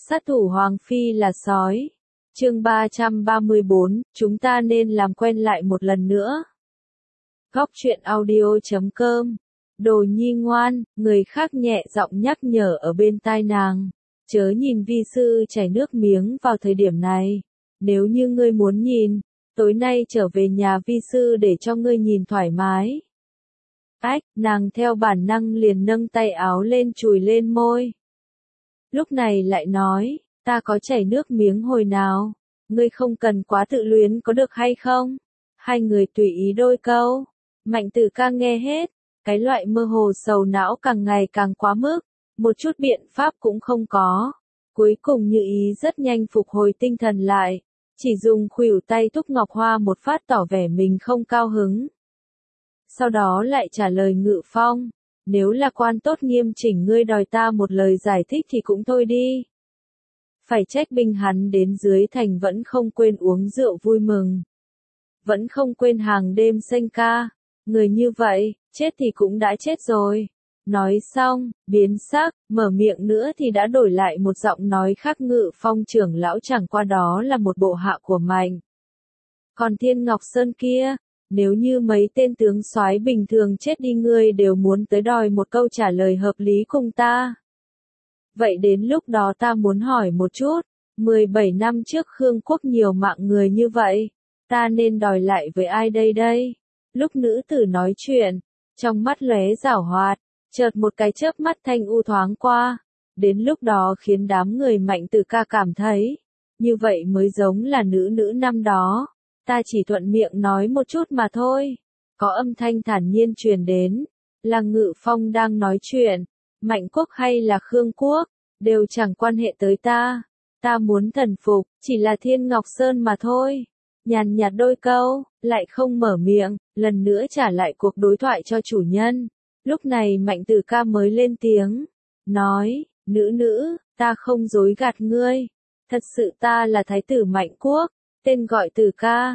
Sát thủ Hoàng Phi là sói. Chương 334, chúng ta nên làm quen lại một lần nữa. Góc truyện audio.com. Đồ nhi ngoan, người khác nhẹ giọng nhắc nhở ở bên tai nàng. Chớ nhìn vi sư chảy nước miếng vào thời điểm này. Nếu như ngươi muốn nhìn, tối nay trở về nhà vi sư để cho ngươi nhìn thoải mái. Ách, nàng theo bản năng liền nâng tay áo lên chùi lên môi. Lúc này lại nói, ta có chảy nước miếng hồi nào, ngươi không cần quá tự luyến có được hay không? Hai người tùy ý đôi câu. Mạnh Tử Ca nghe hết, cái loại mơ hồ sầu não càng ngày càng quá mức, một chút biện pháp cũng không có. Cuối cùng Như Ý rất nhanh phục hồi tinh thần lại, chỉ dùng khuỷu tay thúc Ngọc Hoa một phát tỏ vẻ mình không cao hứng. Sau đó lại trả lời Ngự Phong, nếu là quan tốt nghiêm chỉnh ngươi đòi ta một lời giải thích thì cũng thôi đi. Phải trách binh hắn đến dưới thành vẫn không quên uống rượu vui mừng. Vẫn không quên hàng đêm sênh ca. Người như vậy, chết thì cũng đã chết rồi. Nói xong, biến sắc, mở miệng nữa thì đã đổi lại một giọng nói khác. Ngự Phong trưởng lão chẳng qua đó là một bộ hạ của Mạnh. Còn Thiên Ngọc Sơn kia, nếu như mấy tên tướng soái bình thường chết đi ngươi đều muốn tới đòi một câu trả lời hợp lý cùng ta. Vậy đến lúc đó ta muốn hỏi một chút, 17 năm trước Khương Quốc nhiều mạng người như vậy, ta nên đòi lại với ai đây? Lúc nữ tử nói chuyện, trong mắt lóe giảo hoạt, chợt một cái chớp mắt thanh u thoáng qua, đến lúc đó khiến đám người Mạnh Tử Ca cảm thấy, như vậy mới giống là nữ năm đó, ta chỉ thuận miệng nói một chút mà thôi. Có âm thanh thản nhiên truyền đến, là Ngự Phong đang nói chuyện, Mạnh Quốc hay là Khương Quốc, đều chẳng quan hệ tới ta. Ta muốn thần phục, chỉ là Thiên Ngọc Sơn mà thôi. Nhàn nhạt đôi câu, lại không mở miệng, lần nữa trả lại cuộc đối thoại cho chủ nhân. Lúc này Mạnh Tử Ca mới lên tiếng, nói, nữ, ta không dối gạt ngươi. Thật sự ta là Thái tử Mạnh Quốc, tên gọi Tử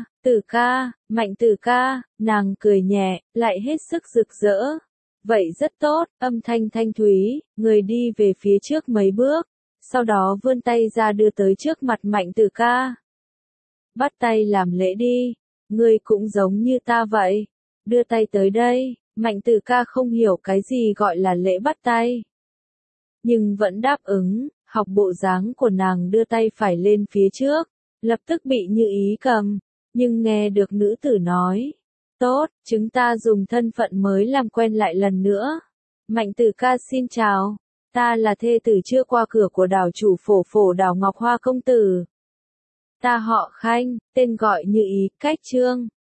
Ca, Mạnh Tử Ca. Nàng cười nhẹ, lại hết sức rực rỡ. Vậy rất tốt, âm thanh thanh thúy, người đi về phía trước mấy bước, sau đó vươn tay ra đưa tới trước mặt Mạnh Tử Ca. Bắt tay làm lễ đi, ngươi cũng giống như ta vậy, đưa tay tới đây. Mạnh Tử Ca không hiểu cái gì gọi là lễ bắt tay, nhưng vẫn đáp ứng, học bộ dáng của nàng đưa tay phải lên phía trước, lập tức bị Như Ý cầm, nhưng nghe được nữ tử nói, tốt, chúng ta dùng thân phận mới làm quen lại lần nữa. Mạnh Tử Ca xin chào, ta là thê tử chưa qua cửa của đảo chủ phổ đảo Ngọc Hoa công tử. Ta họ Khanh, tên gọi Như Ý, cách Trương,